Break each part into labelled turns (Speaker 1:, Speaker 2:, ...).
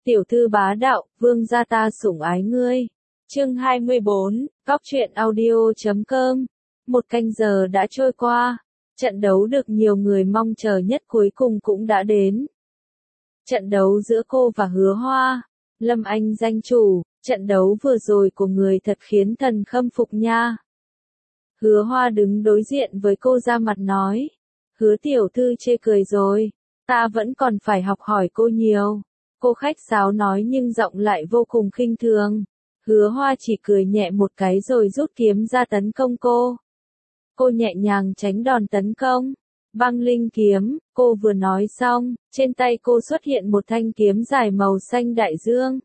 Speaker 1: Tiểu thư bá đạo, vương gia ta sủng ái ngươi. Chương 24, Góc truyện audio.com. Một canh giờ đã trôi qua, trận đấu được nhiều người mong chờ nhất cuối cùng cũng đã đến. Trận đấu giữa cô và Hứa Hoa, Lâm Anh danh chủ, trận đấu vừa rồi của người thật khiến thần khâm phục nha. Hứa Hoa đứng đối diện với cô ra mặt nói, Hứa tiểu thư chê cười rồi, ta vẫn còn phải học hỏi cô nhiều. Cô khách sáo nói nhưng giọng lại vô cùng khinh thường. Hứa Hoa chỉ cười nhẹ một cái rồi rút kiếm ra tấn công cô. Cô nhẹ nhàng tránh đòn tấn công. Băng linh kiếm, cô vừa nói xong, trên tay cô xuất hiện một thanh kiếm dài màu xanh đại dương.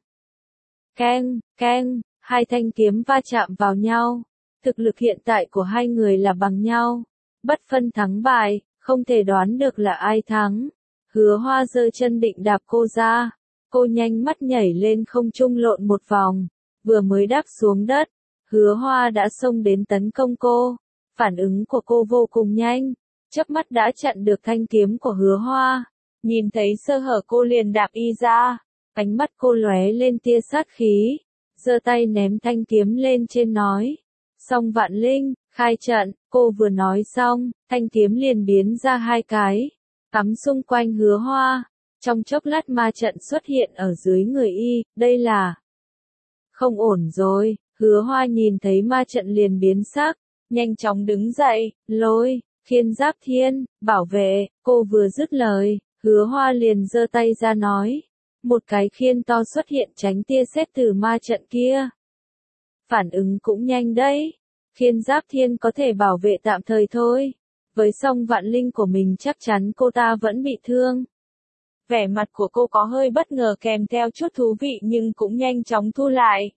Speaker 1: Keng, keng, hai thanh kiếm va chạm vào nhau. Thực lực hiện tại của hai người là bằng nhau. Bất phân thắng bại, không thể đoán được là ai thắng. Hứa Hoa giơ chân định đạp cô ra. Cô nhanh mắt nhảy lên không trung lộn một vòng, vừa mới đáp xuống đất, Hứa Hoa đã xông đến tấn công cô. Phản ứng của cô vô cùng nhanh, chớp mắt đã chặn được thanh kiếm của Hứa Hoa. Nhìn thấy sơ hở cô liền đạp y ra, ánh mắt cô lóe lên tia sát khí, giơ tay ném thanh kiếm lên trên nói. Song Vạn Linh, khai trận, cô vừa nói xong, thanh kiếm liền biến ra hai cái, cắm xung quanh Hứa Hoa. Trong chốc lát ma trận xuất hiện ở dưới người y, đây là không ổn rồi. Hứa Hoa nhìn thấy ma trận liền biến sắc, nhanh chóng đứng dậy, lôi, khiên giáp thiên, bảo vệ. Cô vừa dứt lời, Hứa Hoa liền giơ tay ra nói, một cái khiên to xuất hiện tránh tia sét từ ma trận kia. Phản ứng cũng nhanh đấy, khiên giáp thiên có thể bảo vệ tạm thời thôi, với song Vạn Linh của mình chắc chắn cô ta vẫn bị thương. Vẻ mặt của cô có hơi bất ngờ kèm theo chút thú vị nhưng cũng nhanh chóng thu lại.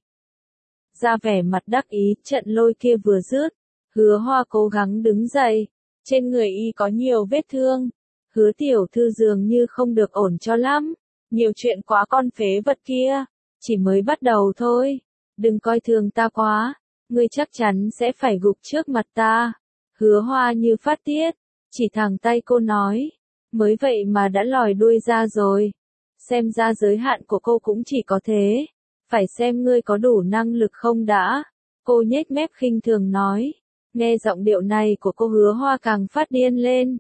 Speaker 1: Ra vẻ mặt đắc ý, trận lôi kia vừa dứt, Hứa Hoa cố gắng đứng dậy, trên người y có nhiều vết thương. Hứa tiểu thư dường như không được ổn cho lắm, nhiều chuyện quá con phế vật kia, chỉ mới bắt đầu thôi, đừng coi thường ta quá, ngươi chắc chắn sẽ phải gục trước mặt ta. Hứa Hoa như phát tiết, chỉ thẳng tay cô nói. Mới vậy mà đã lòi đuôi ra rồi. Xem ra giới hạn của cô cũng chỉ có thế. Phải xem ngươi có đủ năng lực không đã. Cô nhếch mép khinh thường nói. Nghe giọng điệu này của cô Hứa Hoa càng phát điên lên.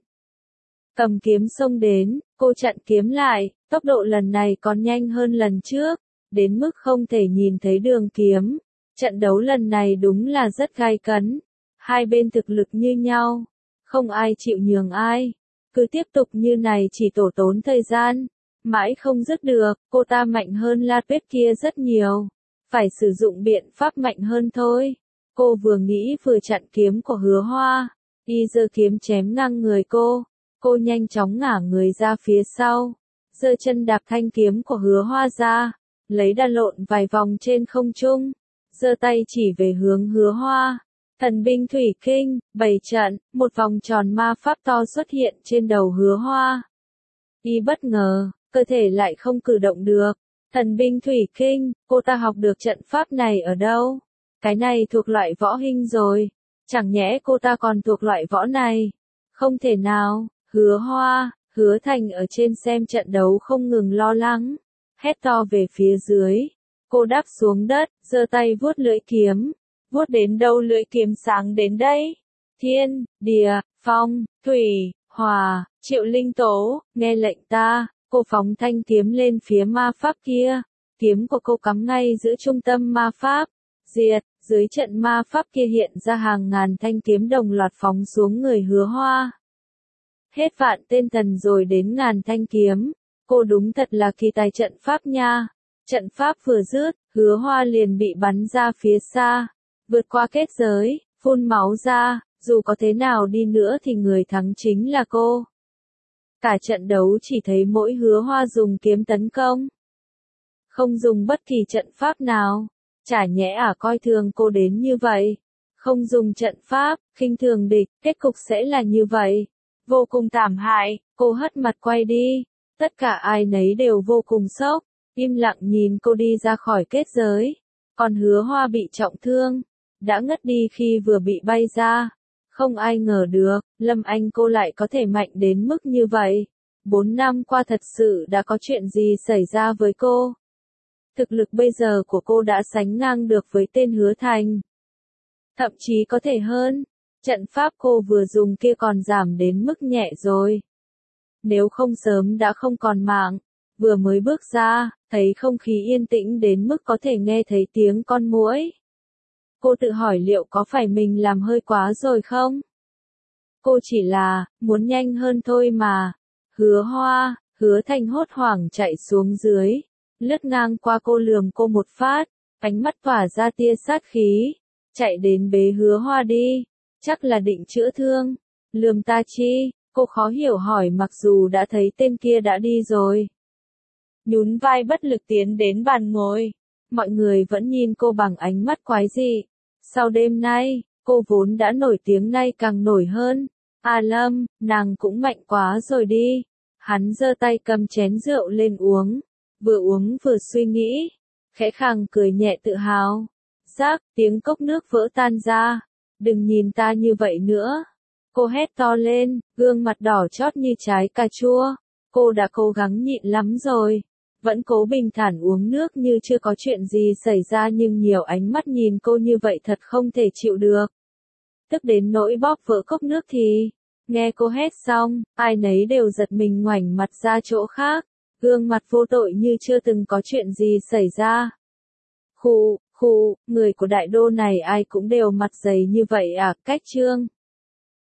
Speaker 1: Cầm kiếm xông đến, cô chặn kiếm lại, tốc độ lần này còn nhanh hơn lần trước, đến mức không thể nhìn thấy đường kiếm. Trận đấu lần này đúng là rất gay cấn. Hai bên thực lực như nhau, không ai chịu nhường ai. Cứ tiếp tục như này chỉ tổ tốn thời gian, mãi không dứt được. Cô ta mạnh hơn La Tuyết kia rất nhiều, phải sử dụng biện pháp mạnh hơn thôi. Cô vừa nghĩ vừa chặn kiếm của Hứa Hoa, y giơ kiếm chém ngang người cô nhanh chóng ngả người ra phía sau, giơ chân đạp thanh kiếm của Hứa Hoa ra, lấy đà lộn vài vòng trên không trung, giơ tay chỉ về hướng Hứa Hoa. Thần binh thủy kinh, bày trận, một vòng tròn ma pháp to xuất hiện trên đầu Hứa Hoa. Y bất ngờ, cơ thể lại không cử động được. Thần binh thủy kinh, cô ta học được trận pháp này ở đâu? Cái này thuộc loại võ hình rồi. Chẳng nhẽ cô ta còn thuộc loại võ này? Không thể nào. Hứa Hoa, Hứa Thành ở trên xem trận đấu không ngừng lo lắng, hét to về phía dưới. Cô đáp xuống đất, giơ tay vuốt lưỡi kiếm. Vuốt đến đâu lưỡi kiếm sáng đến đây. Thiên, địa, phong, thủy, hỏa, Triệu Linh Tố, nghe lệnh ta. Cô phóng thanh kiếm lên phía ma pháp kia. Kiếm của cô cắm ngay giữa trung tâm ma pháp. Diệt, dưới trận ma pháp kia hiện ra hàng ngàn thanh kiếm đồng loạt phóng xuống người Hứa Hoa. Hết vạn tên thần rồi đến ngàn thanh kiếm. Cô đúng thật là kỳ tài trận pháp nha. Trận pháp vừa dứt, Hứa Hoa liền bị bắn ra phía xa. Vượt qua kết giới, phun máu ra, dù có thế nào đi nữa thì người thắng chính là cô. Cả trận đấu chỉ thấy mỗi Hứa Hoa dùng kiếm tấn công, không dùng bất kỳ trận pháp nào. Chả nhẽ coi thường cô đến như vậy. Không dùng trận pháp, khinh thường địch, kết cục sẽ là như vậy. Vô cùng thảm hại, cô hất mặt quay đi. Tất cả ai nấy đều vô cùng sốc, im lặng nhìn cô đi ra khỏi kết giới. Còn Hứa Hoa bị trọng thương, đã ngất đi khi vừa bị bay ra. Không ai ngờ được, Lâm Anh cô lại có thể mạnh đến mức như vậy. 4 năm qua thật sự đã có chuyện gì xảy ra với cô? Thực lực bây giờ của cô đã sánh ngang được với tên Hứa Thành. Thậm chí có thể hơn. Trận pháp cô vừa dùng kia còn giảm đến mức nhẹ rồi. Nếu không sớm đã không còn mạng. Vừa mới bước ra, thấy không khí yên tĩnh đến mức có thể nghe thấy tiếng con muỗi. Cô tự hỏi liệu có phải mình làm hơi quá rồi không? Cô chỉ là, muốn nhanh hơn thôi mà. Hứa Thành hốt hoảng chạy xuống dưới. Lướt ngang qua cô lườm cô một phát, ánh mắt tỏa ra tia sát khí. Chạy đến bế Hứa Hoa đi. Chắc là định chữa thương. Lườm ta chi? Cô khó hiểu hỏi mặc dù đã thấy tên kia đã đi rồi. Nhún vai bất lực tiến đến bàn ngồi. Mọi người vẫn nhìn cô bằng ánh mắt quái dị. Sau đêm nay, cô vốn đã nổi tiếng nay càng nổi hơn. À Lâm, nàng cũng mạnh quá rồi đi. Hắn giơ tay cầm chén rượu lên uống vừa suy nghĩ. Khẽ khàng cười nhẹ tự hào. Rác, tiếng cốc nước vỡ tan ra. Đừng nhìn ta như vậy nữa. Cô hét to lên, gương mặt đỏ chót như trái cà chua. Cô đã cố gắng nhịn lắm rồi. Vẫn cố bình thản uống nước như chưa có chuyện gì xảy ra nhưng nhiều ánh mắt nhìn cô như vậy thật không thể chịu được. Tức đến nỗi bóp vỡ cốc nước thì, nghe cô hét xong, ai nấy đều giật mình ngoảnh mặt ra chỗ khác, gương mặt vô tội như chưa từng có chuyện gì xảy ra. Người của đại đô này ai cũng đều mặt dày như vậy à, cách trương.